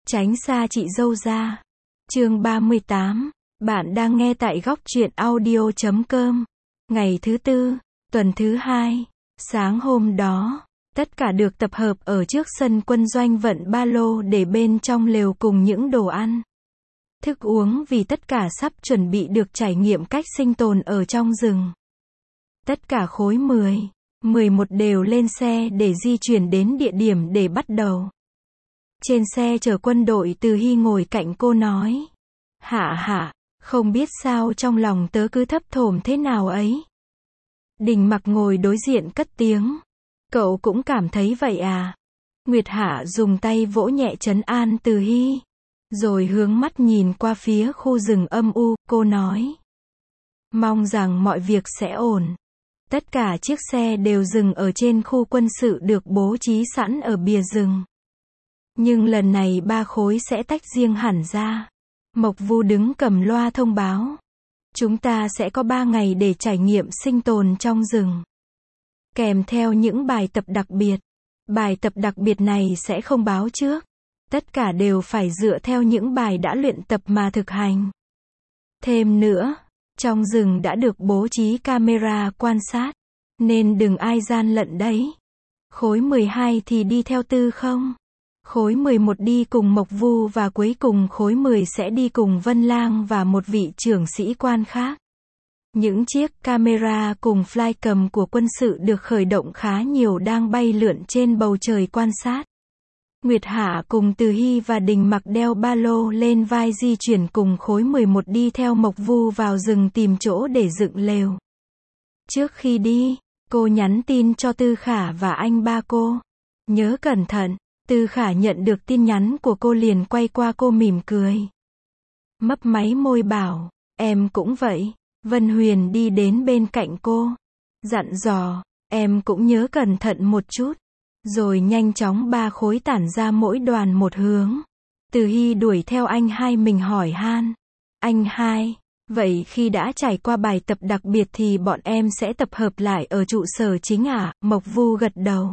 Tránh xa chị dâu ra. Chương 38. Bạn đang nghe tại góc truyện audio.com. Ngày thứ tư, tuần thứ 2. Sáng hôm đó, tất cả được tập hợp ở trước sân quân doanh vận ba lô để bên trong lều cùng những đồ ăn, thức uống vì tất cả sắp chuẩn bị được trải nghiệm cách sinh tồn ở trong rừng. Tất cả khối 10, 11 đều lên xe để di chuyển đến địa điểm để bắt đầu. Trên xe chở quân đội, Từ Hy ngồi cạnh cô nói: Hạ, không biết sao trong lòng tớ cứ thấp thỏm thế nào ấy. Đình Mặc ngồi đối diện cất tiếng: Cậu cũng cảm thấy vậy à? Nguyệt Hạ dùng tay vỗ nhẹ trấn an Từ Hy, rồi hướng mắt nhìn qua phía khu rừng âm u, cô nói: Mong rằng mọi việc sẽ ổn. Tất cả chiếc xe đều dừng ở trên khu quân sự được bố trí sẵn ở bìa rừng. Nhưng lần này 3 khối sẽ tách riêng hẳn ra. Mộc Vu đứng cầm loa thông báo: Chúng ta sẽ có 3 ngày để trải nghiệm sinh tồn trong rừng, kèm theo những bài tập đặc biệt. Bài tập đặc biệt này sẽ không báo trước. Tất cả đều phải dựa theo những bài đã luyện tập mà thực hành. Thêm nữa, trong rừng đã được bố trí camera quan sát, nên đừng ai gian lận đấy. Khối 12 thì đi theo Tư không? Khối 11 đi cùng Mộc Vu và cuối cùng khối 10 sẽ đi cùng Vân Lang và một vị trưởng sĩ quan khác. Những chiếc camera cùng flycam của quân sự được khởi động khá nhiều đang bay lượn trên bầu trời quan sát. Nguyệt Hạ cùng Từ Hy và Đình Mặc đeo ba lô lên vai di chuyển cùng khối 11 đi theo Mộc Vu vào rừng tìm chỗ để dựng lều. Trước khi đi, cô nhắn tin cho Tư Khả và anh ba cô: Nhớ cẩn thận. Tư Khả nhận được tin nhắn của cô liền quay qua cô mỉm cười, mấp máy môi bảo: Em cũng vậy. Vân Huyền đi đến bên cạnh cô, dặn dò: Em cũng nhớ cẩn thận một chút. Rồi nhanh chóng 3 khối tản ra mỗi đoàn một hướng. Từ Hy đuổi theo anh hai, mình hỏi han: Anh hai, vậy khi đã trải qua bài tập đặc biệt thì bọn em sẽ tập hợp lại ở trụ sở chính à? Mộc Vu gật đầu.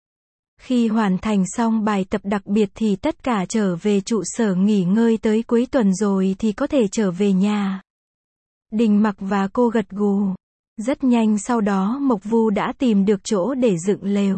Khi hoàn thành xong bài tập đặc biệt thì tất cả trở về trụ sở nghỉ ngơi tới cuối tuần rồi thì có thể trở về nhà. Đình Mặc và cô gật gù. Rất nhanh sau đó Mộc Vu đã tìm được chỗ để dựng lều.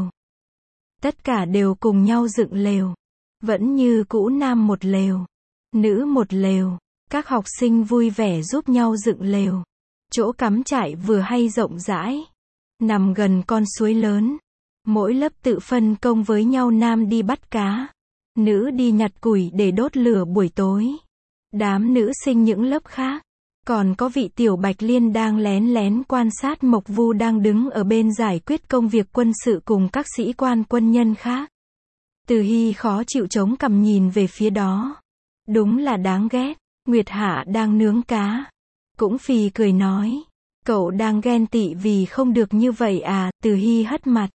Tất cả đều cùng nhau dựng lều. Vẫn như cũ, nam một lều, nữ một lều. Các học sinh vui vẻ giúp nhau dựng lều. Chỗ cắm trại vừa hay rộng rãi, nằm gần con suối lớn. Mỗi lớp tự phân công với nhau, nam đi bắt cá, nữ đi nhặt củi để đốt lửa buổi tối. Đám nữ sinh những lớp khác, còn có vị Tiểu Bạch Liên đang lén lén quan sát Mộc Vu đang đứng ở bên giải quyết công việc quân sự cùng các sĩ quan quân nhân khác. Từ Hy khó chịu chống cằm nhìn về phía đó. Đúng là đáng ghét. Nguyệt Hạ đang nướng cá, cũng phì cười nói: Cậu đang ghen tị vì không được như vậy à? Từ Hy hất mặt: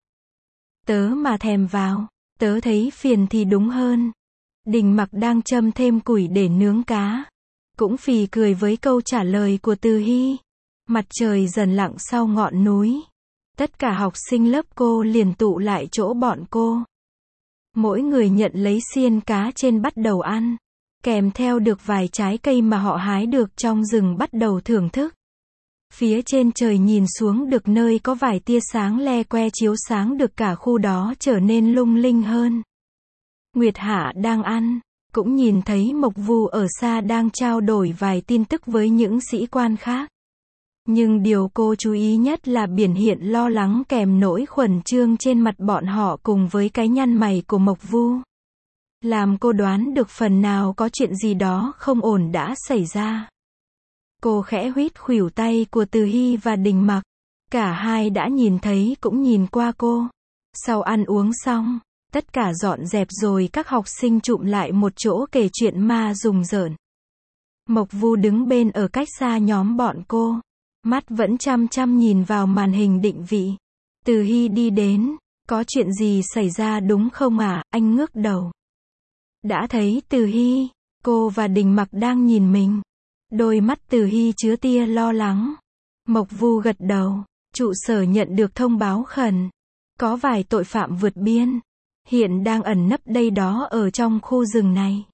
Tớ mà thèm vào, tớ thấy phiền thì đúng hơn. Đình Mặc đang châm thêm củi để nướng cá, cũng phì cười với câu trả lời của Từ Hy. Mặt trời dần lặn sau ngọn núi. Tất cả học sinh lớp cô liền tụ lại chỗ bọn cô. Mỗi người nhận lấy xiên cá trên bắt đầu ăn, kèm theo được vài trái cây mà họ hái được trong rừng bắt đầu thưởng thức. Phía trên trời nhìn xuống được nơi có vài tia sáng le que chiếu sáng được cả khu đó trở nên lung linh hơn. Nguyệt Hạ đang ăn, cũng nhìn thấy Mộc Vu ở xa đang trao đổi vài tin tức với những sĩ quan khác. Nhưng điều cô chú ý nhất là biểu hiện lo lắng kèm nỗi khẩn trương trên mặt bọn họ cùng với cái nhăn mày của Mộc Vu. Làm cô đoán được phần nào có chuyện gì đó không ổn đã xảy ra. Cô khẽ huýt khuỷu tay của Từ Hy và Đình Mặc. Cả hai đã nhìn thấy cũng nhìn qua cô. Sau ăn uống xong, tất cả dọn dẹp rồi các học sinh chụm lại một chỗ kể chuyện ma rùng rợn. Mộc Vu đứng bên ở cách xa nhóm bọn cô, mắt vẫn chăm chăm nhìn vào màn hình định vị. Từ Hy đi đến: Có chuyện gì xảy ra đúng không à? Anh ngước đầu, đã thấy Từ Hy, cô và Đình Mặc đang nhìn mình. Đôi mắt Từ Hy chứa tia lo lắng. Mộc Vu gật đầu. Trụ sở nhận được thông báo khẩn. Có vài tội phạm vượt biên hiện đang ẩn nấp đây đó ở trong khu rừng này.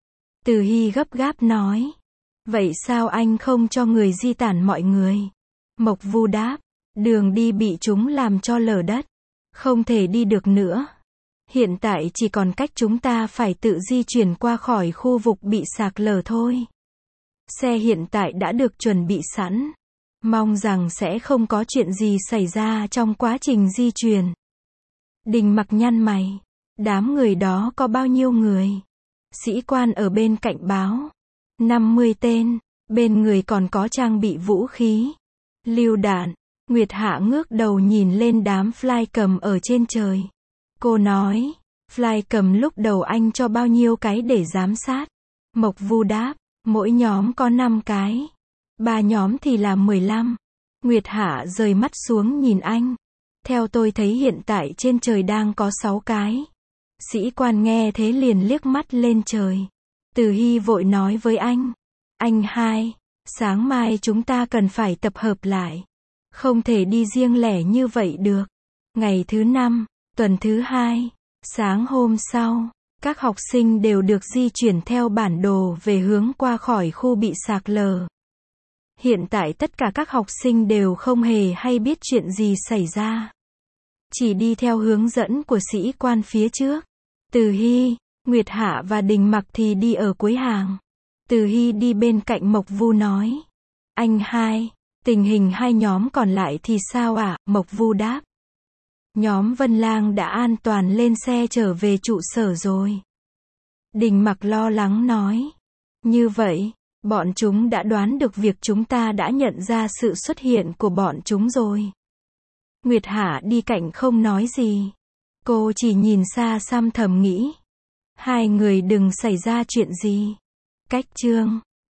Từ Hy gấp gáp nói. Vậy sao anh không cho người di tản mọi người? Mộc Vu đáp. Đường đi bị chúng làm cho lở đất. Không thể đi được nữa. Hiện tại chỉ còn cách chúng ta phải tự di chuyển qua khỏi khu vực bị sạt lở thôi. Xe hiện tại đã được chuẩn bị sẵn. Mong rằng sẽ không có chuyện gì xảy ra trong quá trình di chuyển. Đình Mặc nhăn mày. Đám người đó có bao nhiêu người? Sĩ quan ở bên cạnh báo. 50 tên. Bên người còn có trang bị vũ khí. Lựu đạn. Nguyệt Hạ ngước đầu nhìn lên đám fly cầm ở trên trời. Cô nói. Fly cầm lúc đầu anh cho bao nhiêu cái để giám sát? Mộc Vu đáp. Mỗi nhóm có 5 cái. 3 nhóm thì là 15. Nguyệt Hạ rời mắt xuống nhìn anh. Theo tôi thấy hiện tại trên trời đang có 6 cái. Sĩ quan nghe thế liền liếc mắt lên trời. Từ Hy vội nói với anh. Anh hai, sáng mai chúng ta cần phải tập hợp lại. Không thể đi riêng lẻ như vậy được. Ngày thứ 5, tuần thứ 2, sáng hôm sau, các học sinh đều được di chuyển theo bản đồ về hướng qua khỏi khu bị sạt lở. Hiện tại tất cả các học sinh đều không hề hay biết chuyện gì xảy ra. Chỉ đi theo hướng dẫn của sĩ quan phía trước. Từ Hy, Nguyệt Hạ và Đình Mặc thì đi ở cuối hàng. Từ Hy đi bên cạnh Mộc Vu nói. Anh hai, tình hình 2 nhóm còn lại thì sao ạ? Mộc Vu đáp. Nhóm Vân Lang đã an toàn lên xe trở về trụ sở rồi. Đình Mặc lo lắng nói. Như vậy, bọn chúng đã đoán được việc chúng ta đã nhận ra sự xuất hiện của bọn chúng rồi. Nguyệt Hạ đi cạnh không nói gì. Cô chỉ nhìn xa xăm thầm nghĩ. 2 người đừng xảy ra chuyện gì. Cách chương